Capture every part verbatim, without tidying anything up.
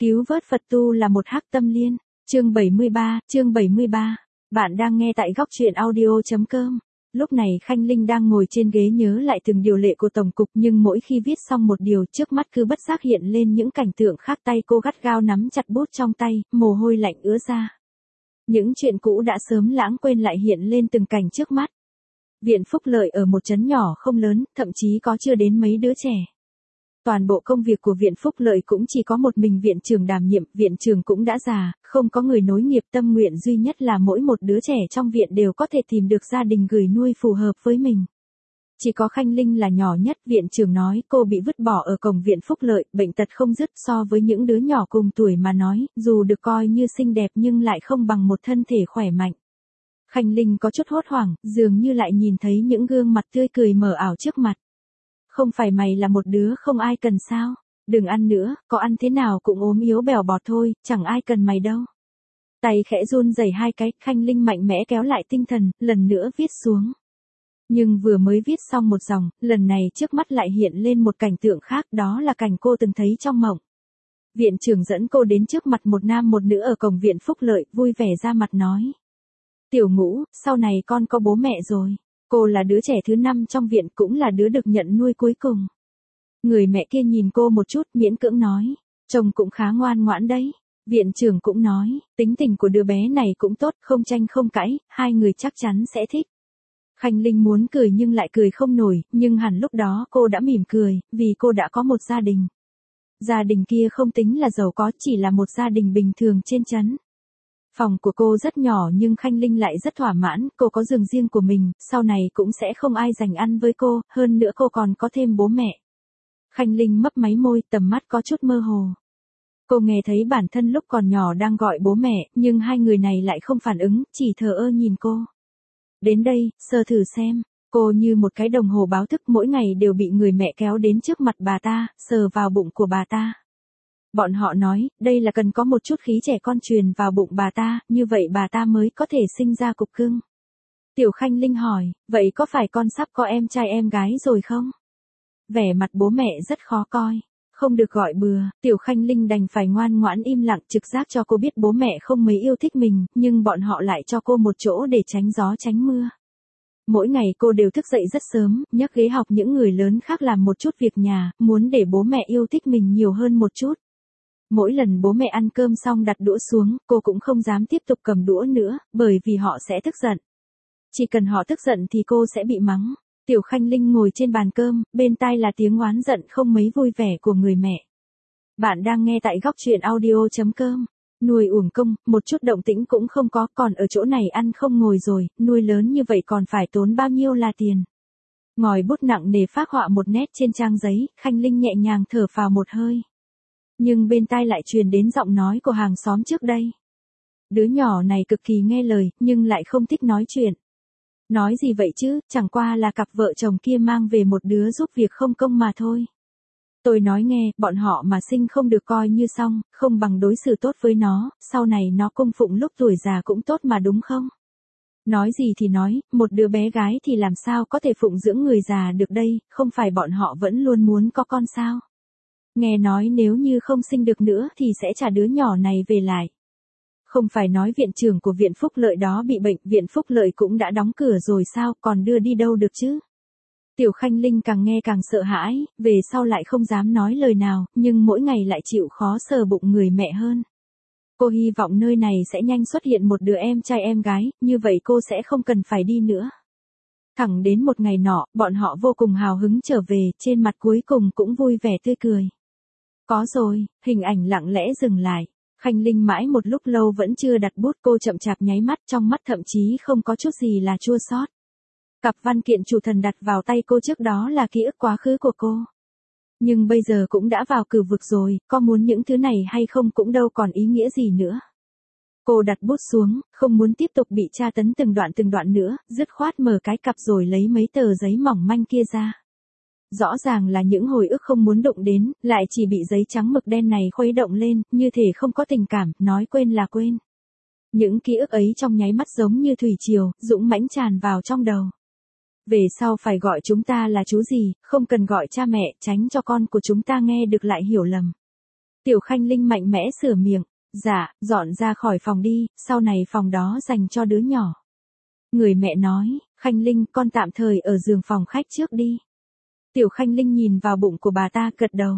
Cứu vớt Phật tu là một hắc tâm liên. Chương bảy mươi ba, chương bảy mươi ba. Bạn đang nghe tại góc truyện audio chấm com. Lúc này Khanh Linh đang ngồi trên ghế nhớ lại từng điều lệ của Tổng cục, nhưng mỗi khi viết xong một điều, trước mắt cứ bất giác hiện lên những cảnh tượng khác, tay cô gắt gao nắm chặt bút trong tay, mồ hôi lạnh ứa ra. Những chuyện cũ đã sớm lãng quên lại hiện lên từng cảnh trước mắt. Viện Phúc Lợi ở một trấn nhỏ không lớn, thậm chí có chưa đến mấy đứa trẻ. Toàn bộ công việc của Viện Phúc Lợi cũng chỉ có một mình viện trưởng đảm nhiệm, viện trưởng cũng đã già, không có người nối nghiệp, tâm nguyện duy nhất là mỗi một đứa trẻ trong viện đều có thể tìm được gia đình gửi nuôi phù hợp với mình. Chỉ có Khanh Linh là nhỏ nhất, viện trưởng nói cô bị vứt bỏ ở cổng Viện Phúc Lợi, bệnh tật không dứt, so với những đứa nhỏ cùng tuổi mà nói, dù được coi như xinh đẹp nhưng lại không bằng một thân thể khỏe mạnh. Khanh Linh có chút hốt hoảng, dường như lại nhìn thấy những gương mặt tươi cười mờ ảo trước mặt. Không phải mày là một đứa không ai cần sao? Đừng ăn nữa, có ăn thế nào cũng ốm yếu bèo bọt thôi, chẳng ai cần mày đâu. Tay khẽ run rẩy hai cái, Khanh Linh mạnh mẽ kéo lại tinh thần, lần nữa viết xuống. Nhưng vừa mới viết xong một dòng, lần này trước mắt lại hiện lên một cảnh tượng khác, đó là cảnh cô từng thấy trong mộng. Viện trưởng dẫn cô đến trước mặt một nam một nữ ở cổng Viện Phúc Lợi, vui vẻ ra mặt nói. Tiểu Ngũ, sau này con có bố mẹ rồi. Cô là đứa trẻ thứ năm trong viện, cũng là đứa được nhận nuôi cuối cùng. Người mẹ kia nhìn cô một chút, miễn cưỡng nói, chồng cũng khá ngoan ngoãn đấy. Viện trưởng cũng nói, tính tình của đứa bé này cũng tốt, không tranh không cãi, hai người chắc chắn sẽ thích. Khanh Linh muốn cười nhưng lại cười không nổi, nhưng hẳn lúc đó cô đã mỉm cười, vì cô đã có một gia đình. Gia đình kia không tính là giàu có, chỉ là một gia đình bình thường trên trấn. Phòng của cô rất nhỏ nhưng Khanh Linh lại rất thỏa mãn, cô có giường riêng của mình, sau này cũng sẽ không ai dành ăn với cô, hơn nữa cô còn có thêm bố mẹ. Khanh Linh mấp máy môi, tầm mắt có chút mơ hồ. Cô nghe thấy bản thân lúc còn nhỏ đang gọi bố mẹ, nhưng hai người này lại không phản ứng, chỉ thờ ơ nhìn cô. Đến đây, sờ thử xem, cô như một cái đồng hồ báo thức, mỗi ngày đều bị người mẹ kéo đến trước mặt bà ta, sờ vào bụng của bà ta. Bọn họ nói, đây là cần có một chút khí trẻ con truyền vào bụng bà ta, như vậy bà ta mới có thể sinh ra cục cưng. Tiểu Khanh Linh hỏi, vậy có phải con sắp có em trai em gái rồi không? Vẻ mặt bố mẹ rất khó coi, không được gọi bừa, Tiểu Khanh Linh đành phải ngoan ngoãn im lặng, trực giác cho cô biết bố mẹ không mấy yêu thích mình, nhưng bọn họ lại cho cô một chỗ để tránh gió tránh mưa. Mỗi ngày cô đều thức dậy rất sớm, nhấc ghế học những người lớn khác làm một chút việc nhà, muốn để bố mẹ yêu thích mình nhiều hơn một chút. Mỗi lần bố mẹ ăn cơm xong đặt đũa xuống, cô cũng không dám tiếp tục cầm đũa nữa, bởi vì họ sẽ tức giận. Chỉ cần họ tức giận thì cô sẽ bị mắng. Tiểu Khanh Linh ngồi trên bàn cơm, bên tai là tiếng oán giận không mấy vui vẻ của người mẹ. Bạn đang nghe tại góc truyện audio chấm com. Nuôi uổng công, một chút động tĩnh cũng không có, còn ở chỗ này ăn không ngồi rồi, nuôi lớn như vậy còn phải tốn bao nhiêu là tiền. Ngòi bút nặng nề phác họa một nét trên trang giấy, Khanh Linh nhẹ nhàng thở phào một hơi. Nhưng bên tai lại truyền đến giọng nói của hàng xóm trước đây. Đứa nhỏ này cực kỳ nghe lời, nhưng lại không thích nói chuyện. Nói gì vậy chứ, chẳng qua là cặp vợ chồng kia mang về một đứa giúp việc không công mà thôi. Tôi nói nghe, bọn họ mà sinh không được coi như xong, không bằng đối xử tốt với nó, sau này nó cung phụng lúc tuổi già cũng tốt mà đúng không? Nói gì thì nói, một đứa bé gái thì làm sao có thể phụng dưỡng người già được đây, không phải bọn họ vẫn luôn muốn có con sao? Nghe nói nếu như không sinh được nữa thì sẽ trả đứa nhỏ này về lại. Không phải nói viện trưởng của Viện Phúc Lợi đó bị bệnh, Viện Phúc Lợi cũng đã đóng cửa rồi sao, còn đưa đi đâu được chứ? Tiểu Khanh Linh càng nghe càng sợ hãi, về sau lại không dám nói lời nào, nhưng mỗi ngày lại chịu khó sờ bụng người mẹ hơn. Cô hy vọng nơi này sẽ nhanh xuất hiện một đứa em trai em gái, như vậy cô sẽ không cần phải đi nữa. Thẳng đến một ngày nọ, bọn họ vô cùng hào hứng trở về, trên mặt cuối cùng cũng vui vẻ tươi cười. Có rồi, hình ảnh lặng lẽ dừng lại. Khanh Linh mãi một lúc lâu vẫn chưa đặt bút, cô chậm chạp nháy mắt, trong mắt thậm chí không có chút gì là chua xót. Cặp văn kiện chủ thần đặt vào tay cô trước đó là ký ức quá khứ của cô. Nhưng bây giờ cũng đã vào cửu vực rồi, có muốn những thứ này hay không cũng đâu còn ý nghĩa gì nữa. Cô đặt bút xuống, không muốn tiếp tục bị tra tấn từng đoạn từng đoạn nữa, dứt khoát mở cái cặp rồi lấy mấy tờ giấy mỏng manh kia ra. Rõ ràng là những hồi ức không muốn đụng đến, lại chỉ bị giấy trắng mực đen này khuấy động lên, như thể không có tình cảm, nói quên là quên. Những ký ức ấy trong nháy mắt giống như thủy triều, dũng mãnh tràn vào trong đầu. Về sau phải gọi chúng ta là chú gì, không cần gọi cha mẹ, tránh cho con của chúng ta nghe được lại hiểu lầm. Tiểu Khanh Linh mạnh mẽ sửa miệng, dạ, dọn ra khỏi phòng đi, sau này phòng đó dành cho đứa nhỏ. Người mẹ nói, Khanh Linh con tạm thời ở giường phòng khách trước đi. Tiểu Khanh Linh nhìn vào bụng của bà ta gật đầu.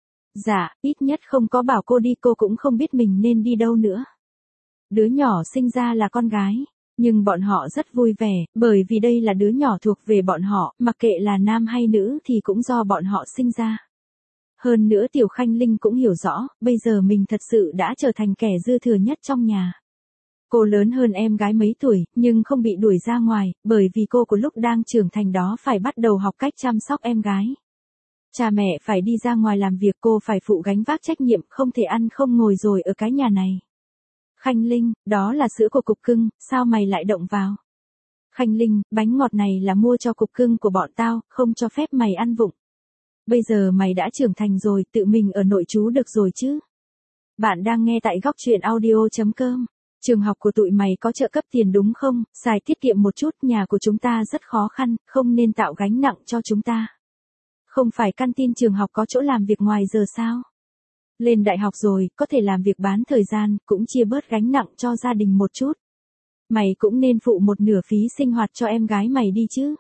Dạ, ít nhất không có bảo cô đi cô cũng không biết mình nên đi đâu nữa. Đứa nhỏ sinh ra là con gái, nhưng bọn họ rất vui vẻ, bởi vì đây là đứa nhỏ thuộc về bọn họ, mặc kệ là nam hay nữ thì cũng do bọn họ sinh ra. Hơn nữa Tiểu Khanh Linh cũng hiểu rõ, bây giờ mình thật sự đã trở thành kẻ dư thừa nhất trong nhà. Cô lớn hơn em gái mấy tuổi, nhưng không bị đuổi ra ngoài, bởi vì cô của lúc đang trưởng thành đó phải bắt đầu học cách chăm sóc em gái. Cha mẹ phải đi ra ngoài làm việc, cô phải phụ gánh vác trách nhiệm, không thể ăn không ngồi rồi ở cái nhà này. Khanh Linh, đó là sữa của cục cưng, sao mày lại động vào? Khanh Linh, bánh ngọt này là mua cho cục cưng của bọn tao, không cho phép mày ăn vụng. Bây giờ mày đã trưởng thành rồi, tự mình ở nội trú được rồi chứ. Bạn đang nghe tại góc truyện audio chấm com. Trường học của tụi mày có trợ cấp tiền đúng không? Xài tiết kiệm một chút, nhà của chúng ta rất khó khăn, không nên tạo gánh nặng cho chúng ta. Không phải căn tin trường học có chỗ làm việc ngoài giờ sao? Lên đại học rồi, có thể làm việc bán thời gian, cũng chia bớt gánh nặng cho gia đình một chút. Mày cũng nên phụ một nửa phí sinh hoạt cho em gái mày đi chứ.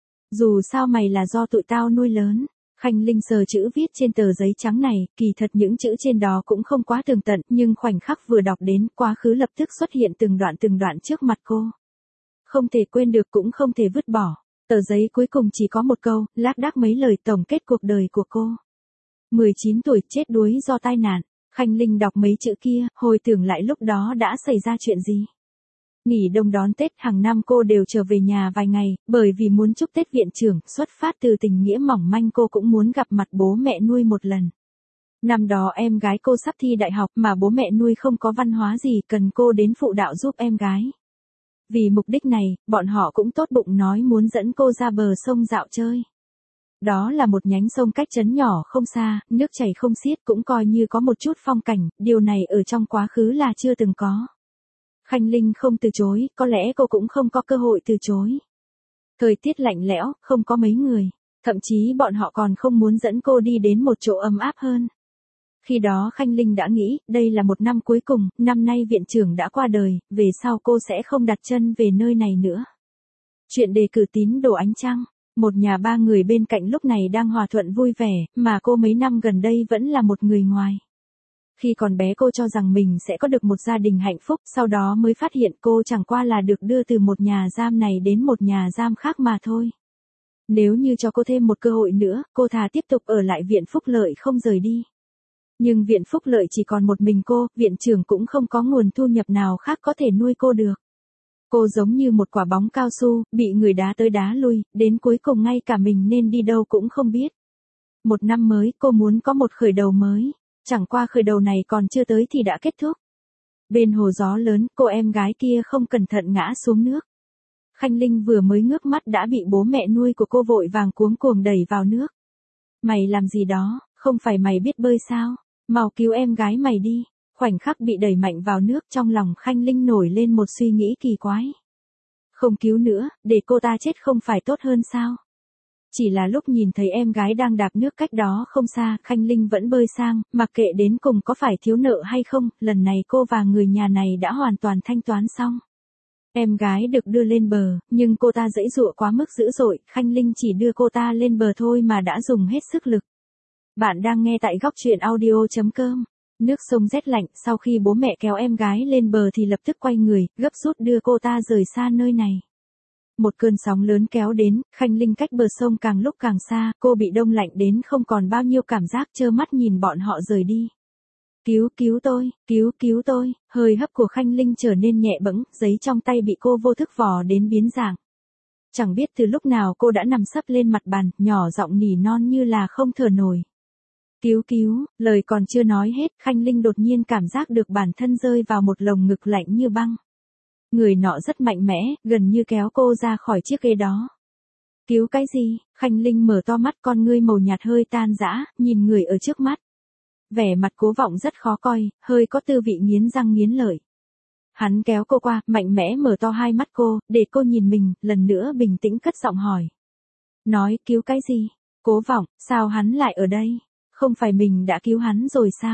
Dù sao mày là do tụi tao nuôi lớn. Khanh Linh sờ chữ viết trên tờ giấy trắng này, kỳ thật những chữ trên đó cũng không quá tường tận, nhưng khoảnh khắc vừa đọc đến, quá khứ lập tức xuất hiện từng đoạn từng đoạn trước mặt cô. Không thể quên được cũng không thể vứt bỏ. Tờ giấy cuối cùng chỉ có một câu, lác đác mấy lời tổng kết cuộc đời của cô. mười chín tuổi chết đuối do tai nạn. Khanh Linh đọc mấy chữ kia, hồi tưởng lại lúc đó đã xảy ra chuyện gì. Nghỉ đông đón Tết hàng năm cô đều trở về nhà vài ngày, bởi vì muốn chúc Tết viện trưởng, xuất phát từ tình nghĩa mỏng manh cô cũng muốn gặp mặt bố mẹ nuôi một lần. Năm đó em gái cô sắp thi đại học mà bố mẹ nuôi không có văn hóa gì, cần cô đến phụ đạo giúp em gái. Vì mục đích này, bọn họ cũng tốt bụng nói muốn dẫn cô ra bờ sông dạo chơi. Đó là một nhánh sông cách trấn nhỏ không xa, nước chảy không xiết, cũng coi như có một chút phong cảnh, điều này ở trong quá khứ là chưa từng có. Khanh Linh không từ chối, có lẽ cô cũng không có cơ hội từ chối. Thời tiết lạnh lẽo, không có mấy người, thậm chí bọn họ còn không muốn dẫn cô đi đến một chỗ ấm áp hơn. Khi đó Khanh Linh đã nghĩ, đây là một năm cuối cùng, năm nay viện trưởng đã qua đời, về sau cô sẽ không đặt chân về nơi này nữa. Chuyện đề cử tín đồ ánh trăng, một nhà ba người bên cạnh lúc này đang hòa thuận vui vẻ, mà cô mấy năm gần đây vẫn là một người ngoài. Khi còn bé cô cho rằng mình sẽ có được một gia đình hạnh phúc, sau đó mới phát hiện cô chẳng qua là được đưa từ một nhà giam này đến một nhà giam khác mà thôi. Nếu như cho cô thêm một cơ hội nữa, cô thà tiếp tục ở lại viện phúc lợi không rời đi. Nhưng viện phúc lợi chỉ còn một mình cô, viện trưởng cũng không có nguồn thu nhập nào khác có thể nuôi cô được. Cô giống như một quả bóng cao su, bị người đá tới đá lui, đến cuối cùng ngay cả mình nên đi đâu cũng không biết. Một năm mới, cô muốn có một khởi đầu mới. Chẳng qua khởi đầu này còn chưa tới thì đã kết thúc. Bên hồ gió lớn, cô em gái kia không cẩn thận ngã xuống nước. Khanh Linh vừa mới ngước mắt đã bị bố mẹ nuôi của cô vội vàng cuống cuồng đẩy vào nước. Mày làm gì đó, không phải mày biết bơi sao? Mau cứu em gái mày đi. Khoảnh khắc bị đẩy mạnh vào nước, trong lòng Khanh Linh nổi lên một suy nghĩ kỳ quái. Không cứu nữa, để cô ta chết không phải tốt hơn sao? Chỉ là lúc nhìn thấy em gái đang đạp nước cách đó không xa, Khanh Linh vẫn bơi sang, mặc kệ đến cùng có phải thiếu nợ hay không, lần này cô và người nhà này đã hoàn toàn thanh toán xong. Em gái được đưa lên bờ, nhưng cô ta giãy giụa quá mức dữ dội, Khanh Linh chỉ đưa cô ta lên bờ thôi mà đã dùng hết sức lực. Bạn đang nghe tại góc truyện audio chấm com. Nước sông rét lạnh, sau khi bố mẹ kéo em gái lên bờ thì lập tức quay người, gấp rút đưa cô ta rời xa nơi này. Một cơn sóng lớn kéo đến, Khanh Linh cách bờ sông càng lúc càng xa, cô bị đông lạnh đến không còn bao nhiêu cảm giác, trơ mắt nhìn bọn họ rời đi. Cứu cứu tôi, cứu cứu tôi, hơi hấp của Khanh Linh trở nên nhẹ bẫng, giấy trong tay bị cô vô thức vò đến biến dạng. Chẳng biết từ lúc nào cô đã nằm sấp lên mặt bàn, nhỏ giọng nỉ non như là không thở nổi. Cứu cứu, lời còn chưa nói hết, Khanh Linh đột nhiên cảm giác được bản thân rơi vào một lồng ngực lạnh như băng. Người nọ rất mạnh mẽ, gần như kéo cô ra khỏi chiếc ghế đó. Cứu cái gì? Khanh Linh mở to mắt, con ngươi màu nhạt hơi tan rã, nhìn người ở trước mắt. Vẻ mặt Cố Vọng rất khó coi, hơi có tư vị nghiến răng nghiến lợi. Hắn kéo cô qua, mạnh mẽ mở to hai mắt cô, để cô nhìn mình, lần nữa bình tĩnh cất giọng hỏi. Nói, cứu cái gì? Cố Vọng, sao hắn lại ở đây? Không phải mình đã cứu hắn rồi sao?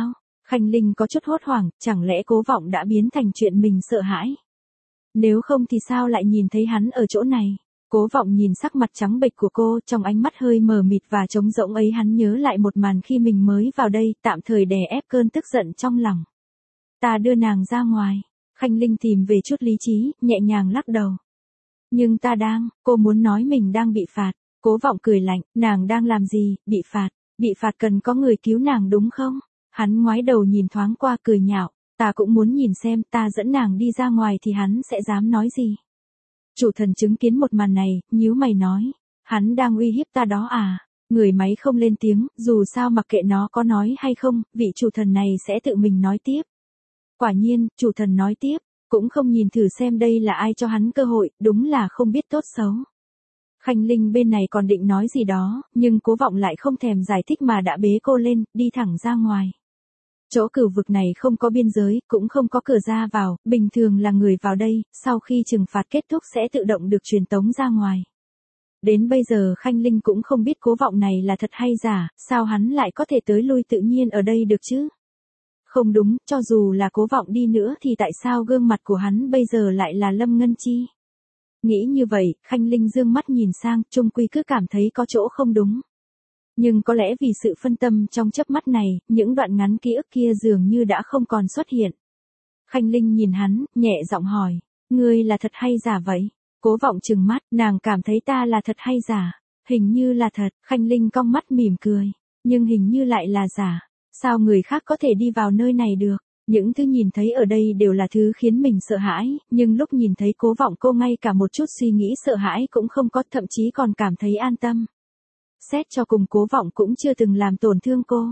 Khanh Linh có chút hốt hoảng, chẳng lẽ Cố Vọng đã biến thành chuyện mình sợ hãi? Nếu không thì sao lại nhìn thấy hắn ở chỗ này? Cố Vọng nhìn sắc mặt trắng bệch của cô, trong ánh mắt hơi mờ mịt và trống rỗng ấy hắn nhớ lại một màn khi mình mới vào đây, tạm thời đè ép cơn tức giận trong lòng. Ta đưa nàng ra ngoài. Khanh Linh tìm về chút lý trí, nhẹ nhàng lắc đầu. Nhưng ta đang, cô muốn nói mình đang bị phạt. Cố Vọng cười lạnh, nàng đang làm gì, bị phạt, bị phạt cần có người cứu nàng đúng không? Hắn ngoái đầu nhìn thoáng qua cười nhạo, ta cũng muốn nhìn xem ta dẫn nàng đi ra ngoài thì hắn sẽ dám nói gì. Chủ thần chứng kiến một màn này, nhíu mày nói, hắn đang uy hiếp ta đó à? Người máy không lên tiếng, dù sao mặc kệ nó có nói hay không, vị chủ thần này sẽ tự mình nói tiếp. Quả nhiên, chủ thần nói tiếp, cũng không nhìn thử xem đây là ai cho hắn cơ hội, đúng là không biết tốt xấu. Khanh Linh bên này còn định nói gì đó, nhưng Cố Vọng lại không thèm giải thích mà đã bế cô lên, đi thẳng ra ngoài. Chỗ cửu vực này không có biên giới, cũng không có cửa ra vào, bình thường là người vào đây, sau khi trừng phạt kết thúc sẽ tự động được truyền tống ra ngoài. Đến bây giờ Khanh Linh cũng không biết Cố Vọng này là thật hay giả, sao hắn lại có thể tới lui tự nhiên ở đây được chứ? Không đúng, cho dù là Cố Vọng đi nữa thì tại sao gương mặt của hắn bây giờ lại là Lâm Ngân Chi? Nghĩ như vậy, Khanh Linh dương mắt nhìn sang, chung quy cứ cảm thấy có chỗ không đúng. Nhưng có lẽ vì sự phân tâm trong chớp mắt này, những đoạn ngắn ký ức kia dường như đã không còn xuất hiện. Khanh Linh nhìn hắn, nhẹ giọng hỏi, ngươi là thật hay giả vậy? Cố Vọng trừng mắt, nàng cảm thấy ta là thật hay giả? Hình như là thật, Khanh Linh cong mắt mỉm cười, nhưng hình như lại là giả. Sao người khác có thể đi vào nơi này được? Những thứ nhìn thấy ở đây đều là thứ khiến mình sợ hãi, nhưng lúc nhìn thấy Cố Vọng cô ngay cả một chút suy nghĩ sợ hãi cũng không có, thậm chí còn cảm thấy an tâm. Xét cho cùng Cố Vọng cũng chưa từng làm tổn thương cô.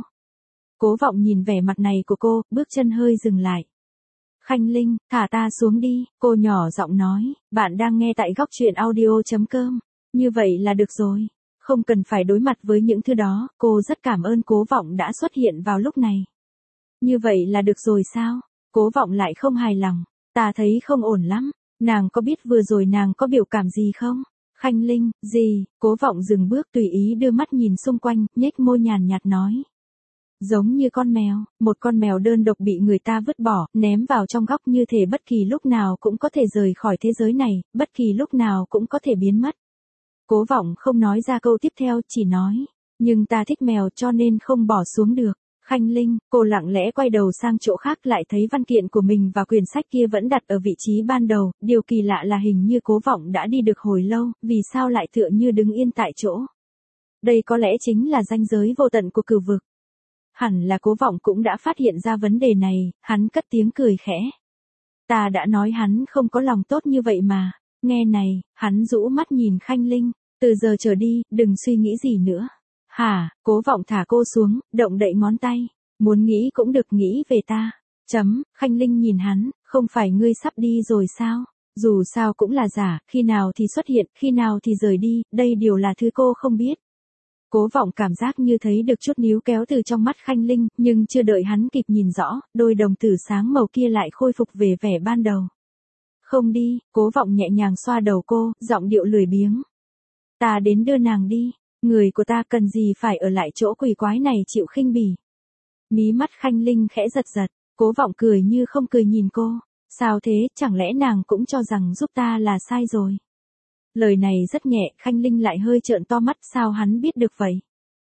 Cố Vọng nhìn vẻ mặt này của cô, bước chân hơi dừng lại. Khanh Linh, thả ta xuống đi, cô nhỏ giọng nói, bạn đang nghe tại góc truyện audio chấm com. Như vậy là được rồi. Không cần phải đối mặt với những thứ đó, cô rất cảm ơn Cố Vọng đã xuất hiện vào lúc này. Như vậy là được rồi sao? Cố Vọng lại không hài lòng. Ta thấy không ổn lắm. Nàng có biết vừa rồi nàng có biểu cảm gì không? Khanh Linh, gì? Cố Vọng dừng bước tùy ý đưa mắt nhìn xung quanh, nhếch môi nhàn nhạt nói. Giống như con mèo, một con mèo đơn độc bị người ta vứt bỏ, ném vào trong góc như thể bất kỳ lúc nào cũng có thể rời khỏi thế giới này, bất kỳ lúc nào cũng có thể biến mất. Cố Vọng không nói ra câu tiếp theo, chỉ nói, nhưng ta thích mèo cho nên không bỏ xuống được. Khanh Linh, cô lặng lẽ quay đầu sang chỗ khác lại thấy văn kiện của mình và quyển sách kia vẫn đặt ở vị trí ban đầu, điều kỳ lạ là hình như Cố Vọng đã đi được hồi lâu, vì sao lại tựa như đứng yên tại chỗ. Đây có lẽ chính là ranh giới vô tận của cửu vực. Hẳn là Cố Vọng cũng đã phát hiện ra vấn đề này, hắn cất tiếng cười khẽ. Ta đã nói hắn không có lòng tốt như vậy mà. Nghe này, hắn rũ mắt nhìn Khanh Linh, từ giờ trở đi, đừng suy nghĩ gì nữa. Hả? Cố Vọng thả cô xuống, động đậy ngón tay. Muốn nghĩ cũng được, nghĩ về ta. Chấm, Khanh Linh nhìn hắn, không phải ngươi sắp đi rồi sao? Dù sao cũng là giả, khi nào thì xuất hiện, khi nào thì rời đi, đây đều là thứ cô không biết. Cố Vọng cảm giác như thấy được chút níu kéo từ trong mắt Khanh Linh, nhưng chưa đợi hắn kịp nhìn rõ, đôi đồng tử sáng màu kia lại khôi phục về vẻ ban đầu. Không đi, Cố Vọng nhẹ nhàng xoa đầu cô, giọng điệu lười biếng. Ta đến đưa nàng đi, người của ta cần gì phải ở lại chỗ quỷ quái này chịu khinh bỉ. Mí mắt Khanh Linh khẽ giật giật, Cố Vọng cười như không cười nhìn cô. Sao thế, chẳng lẽ nàng cũng cho rằng giúp ta là sai rồi? Lời này rất nhẹ, Khanh Linh lại hơi trợn to mắt, sao hắn biết được vậy?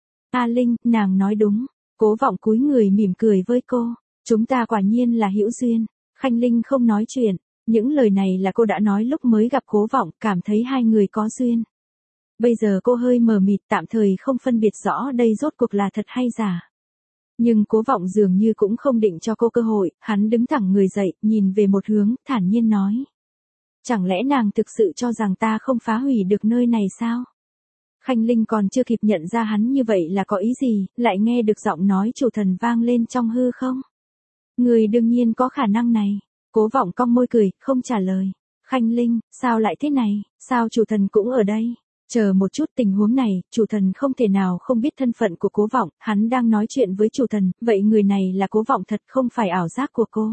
A Linh, nàng nói đúng. Cố Vọng cúi người mỉm cười với cô. Chúng ta quả nhiên là hữu duyên. Khanh Linh không nói chuyện. Những lời này là cô đã nói lúc mới gặp Cố Vọng, cảm thấy hai người có duyên. Bây giờ cô hơi mờ mịt, tạm thời không phân biệt rõ đây rốt cuộc là thật hay giả. Nhưng Cố Vọng dường như cũng không định cho cô cơ hội, hắn đứng thẳng người dậy, nhìn về một hướng, thản nhiên nói. Chẳng lẽ nàng thực sự cho rằng ta không phá hủy được nơi này sao? Khanh Linh còn chưa kịp nhận ra hắn như vậy là có ý gì, lại nghe được giọng nói chủ thần vang lên trong hư không? Người đương nhiên có khả năng này. Cố Vọng cong môi cười, không trả lời. Khanh Linh, sao lại thế này, sao chủ thần cũng ở đây? Chờ một chút, tình huống này, chủ thần không thể nào không biết thân phận của Cố Vọng, hắn đang nói chuyện với chủ thần, vậy người này là Cố Vọng thật không phải ảo giác của cô.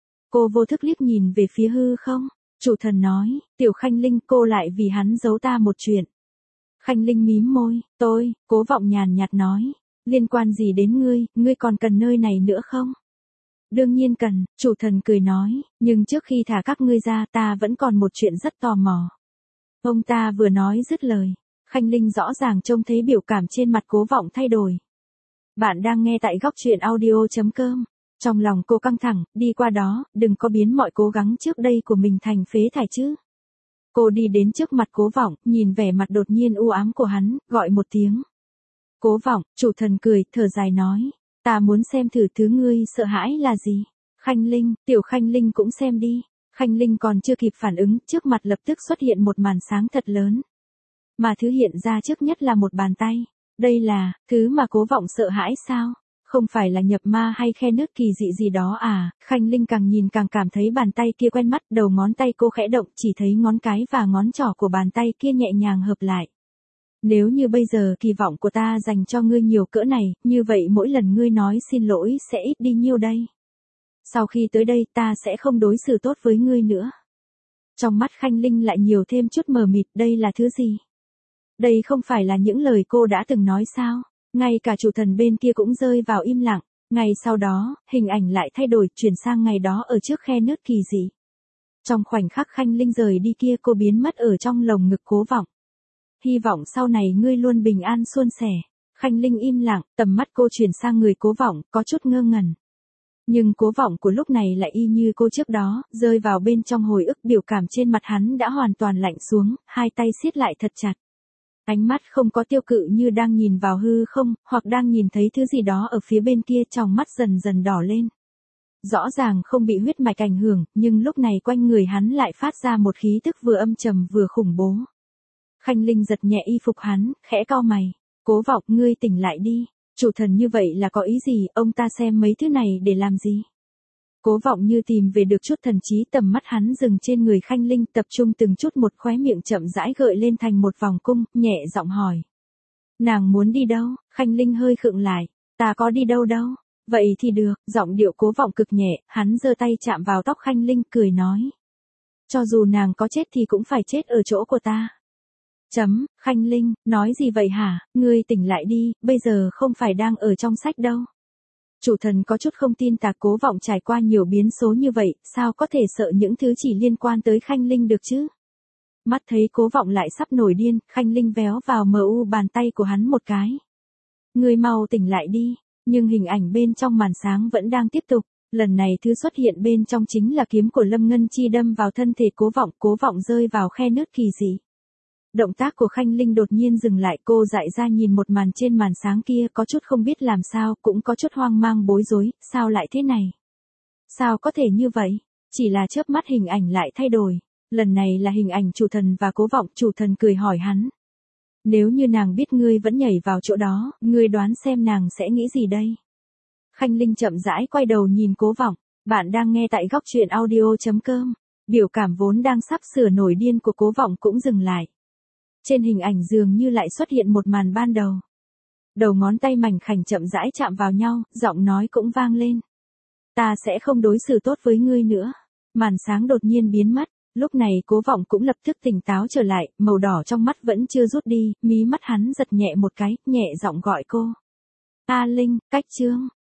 Cô vô thức liếc nhìn về phía hư không, chủ thần nói, Tiểu Khanh Linh, cô lại vì hắn giấu ta một chuyện. Khanh Linh mím môi, tôi, Cố Vọng nhàn nhạt nói, liên quan gì đến ngươi, ngươi còn cần nơi này nữa không? Đương nhiên cần, chủ thần cười nói, nhưng trước khi thả các ngươi ra ta vẫn còn một chuyện rất tò mò. Ông ta vừa nói dứt lời, Khanh Linh rõ ràng trông thấy biểu cảm trên mặt Cố Vọng thay đổi. Bạn đang nghe tại góc truyện audio.com. Trong lòng cô căng thẳng, đi qua đó, đừng có biến mọi cố gắng trước đây của mình thành phế thải chứ. Cô đi đến trước mặt Cố Vọng, nhìn vẻ mặt đột nhiên u ám của hắn, gọi một tiếng. Cố Vọng, chủ thần cười, thở dài nói, ta muốn xem thử thứ ngươi sợ hãi là gì. Khanh Linh, tiểu Khanh Linh cũng xem đi. Khanh Linh còn chưa kịp phản ứng, trước mặt lập tức xuất hiện một màn sáng thật lớn. Mà thứ hiện ra trước nhất là một bàn tay. Đây là, thứ mà Cố Vọng sợ hãi sao? Không phải là nhập ma hay khe nứt kỳ dị gì đó à? Khanh Linh càng nhìn càng cảm thấy bàn tay kia quen mắt, đầu ngón tay cô khẽ động, chỉ thấy ngón cái và ngón trỏ của bàn tay kia nhẹ nhàng hợp lại. Nếu như bây giờ kỳ vọng của ta dành cho ngươi nhiều cỡ này, như vậy mỗi lần ngươi nói xin lỗi sẽ ít đi nhiêu đây? Sau khi tới đây ta sẽ không đối xử tốt với ngươi nữa. Trong mắt Khanh Linh lại nhiều thêm chút mờ mịt, đây là thứ gì? Đây không phải là những lời cô đã từng nói sao? Ngay cả chủ thần bên kia cũng rơi vào im lặng. Ngay sau đó, hình ảnh lại thay đổi, chuyển sang ngày đó ở trước khe nứt kỳ dị. Trong khoảnh khắc Khanh Linh rời đi kia, cô biến mất ở trong lồng ngực Cố Vọng. Hy vọng sau này ngươi luôn bình an suôn sẻ. Khanh Linh im lặng, tầm mắt cô chuyển sang người Cố Vọng, có chút ngơ ngẩn. Nhưng Cố Vọng của lúc này lại y như cô trước đó, rơi vào bên trong hồi ức, biểu cảm trên mặt hắn đã hoàn toàn lạnh xuống, hai tay siết lại thật chặt. Ánh mắt không có tiêu cự như đang nhìn vào hư không, hoặc đang nhìn thấy thứ gì đó ở phía bên kia, trong mắt dần dần đỏ lên. Rõ ràng không bị huyết mạch ảnh hưởng, nhưng lúc này quanh người hắn lại phát ra một khí tức vừa âm trầm vừa khủng bố. Khanh Linh giật nhẹ y phục hắn, khẽ cau mày. Cố Vọng, ngươi tỉnh lại đi. Chủ thần như vậy là có ý gì, ông ta xem mấy thứ này để làm gì? Cố Vọng như tìm về được chút thần trí, tầm mắt hắn dừng trên người Khanh Linh, tập trung từng chút một, khóe miệng chậm rãi gợi lên thành một vòng cung, nhẹ giọng hỏi. Nàng muốn đi đâu? Khanh Linh hơi khựng lại. Ta có đi đâu đâu? Vậy thì được, giọng điệu Cố Vọng cực nhẹ, hắn giơ tay chạm vào tóc Khanh Linh, cười nói. Cho dù nàng có chết thì cũng phải chết ở chỗ của ta. Chấm, Khanh Linh, nói gì vậy hả? Ngươi tỉnh lại đi, bây giờ không phải đang ở trong sách đâu. Chủ thần có chút không tin tà, Cố Vọng trải qua nhiều biến số như vậy, sao có thể sợ những thứ chỉ liên quan tới Khanh Linh được chứ? Mắt thấy Cố Vọng lại sắp nổi điên, Khanh Linh véo vào mờ u bàn tay của hắn một cái. Ngươi mau tỉnh lại đi, nhưng hình ảnh bên trong màn sáng vẫn đang tiếp tục. Lần này thứ xuất hiện bên trong chính là kiếm của Lâm Ngân Chi đâm vào thân thể Cố Vọng, Cố Vọng rơi vào khe nứt kỳ dị. Động tác của Khanh Linh đột nhiên dừng lại, cô dại ra nhìn một màn trên màn sáng kia, có chút không biết làm sao, cũng có chút hoang mang bối rối, sao lại thế này? Sao có thể như vậy? Chỉ là chớp mắt hình ảnh lại thay đổi. Lần này là hình ảnh chủ thần và Cố Vọng, chủ thần cười hỏi hắn. Nếu như nàng biết ngươi vẫn nhảy vào chỗ đó, ngươi đoán xem nàng sẽ nghĩ gì đây? Khanh Linh chậm rãi quay đầu nhìn Cố Vọng, bạn đang nghe tại góc truyện audio.com. Biểu cảm vốn đang sắp sửa nổi điên của Cố Vọng cũng dừng lại. Trên hình ảnh dường như lại xuất hiện một màn ban đầu. Đầu ngón tay mảnh khảnh chậm rãi chạm vào nhau, giọng nói cũng vang lên. Ta sẽ không đối xử tốt với ngươi nữa. Màn sáng đột nhiên biến mất, lúc này Cố Vọng cũng lập tức tỉnh táo trở lại, màu đỏ trong mắt vẫn chưa rút đi, mí mắt hắn giật nhẹ một cái, nhẹ giọng gọi cô. A Linh, cách chương.